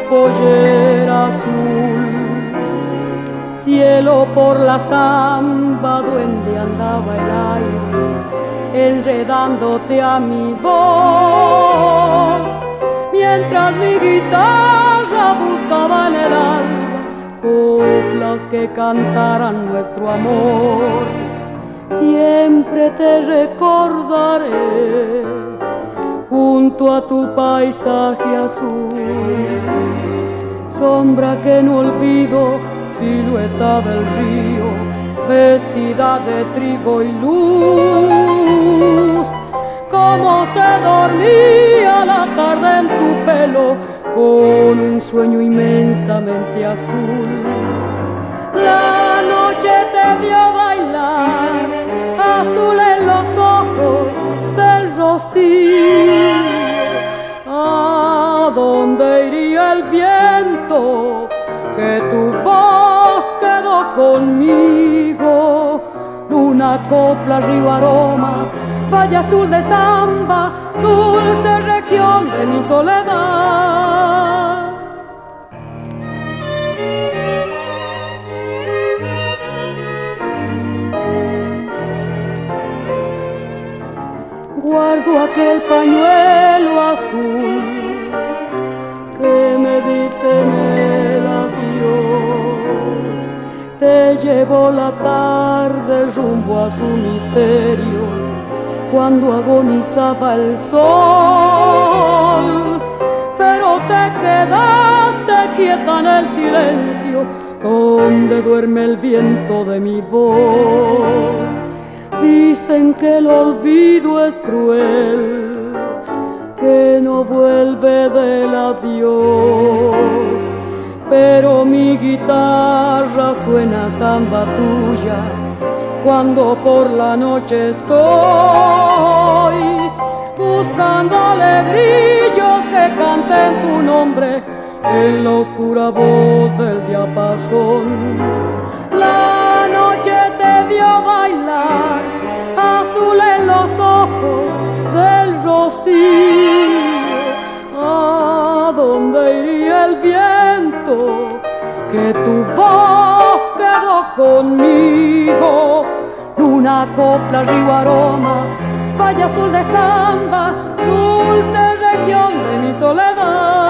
pollera azul. Cielo por la zamba, duende andaba el aire, enredándote a mi voz, mientras mi guitarra buscaba en el alma coplas que cantaran nuestro amor. Siempre te recordaré junto a tu paisaje azul, sombra que no olvido, silueta del río, vestida de trigo y luz. Cómo se dormía la tarde en tu pelo, con un sueño inmensamente azul. La noche te vio bailar, azul en los ojos del rocío. ¿A dónde iría el viento? Que tu voz quedó conmigo. Luna, copla, río, aroma, valle azul de zamba, dulce región de mi soledad. Guardo aquel pañuelo azul que me diste en el adiós. Te llevó la tarde rumbo a su misterio, cuando agonizaba el sol. Pero te quedaste quieta en el silencio, donde duerme el viento de mi voz. Dicen que el olvido es cruel, que no vuelve del adiós, pero mi guitarra suena zamba tuya cuando por la noche estoy buscando alegrillos que canten tu nombre en la oscura voz del diapasón. La noche te vio bailar, azul en los ojos del rocío. ¿A dónde iría el viento? Que tu voz quedó conmigo. Luna, copla, río, aroma, valle azul de zamba, dulce región de mi soledad.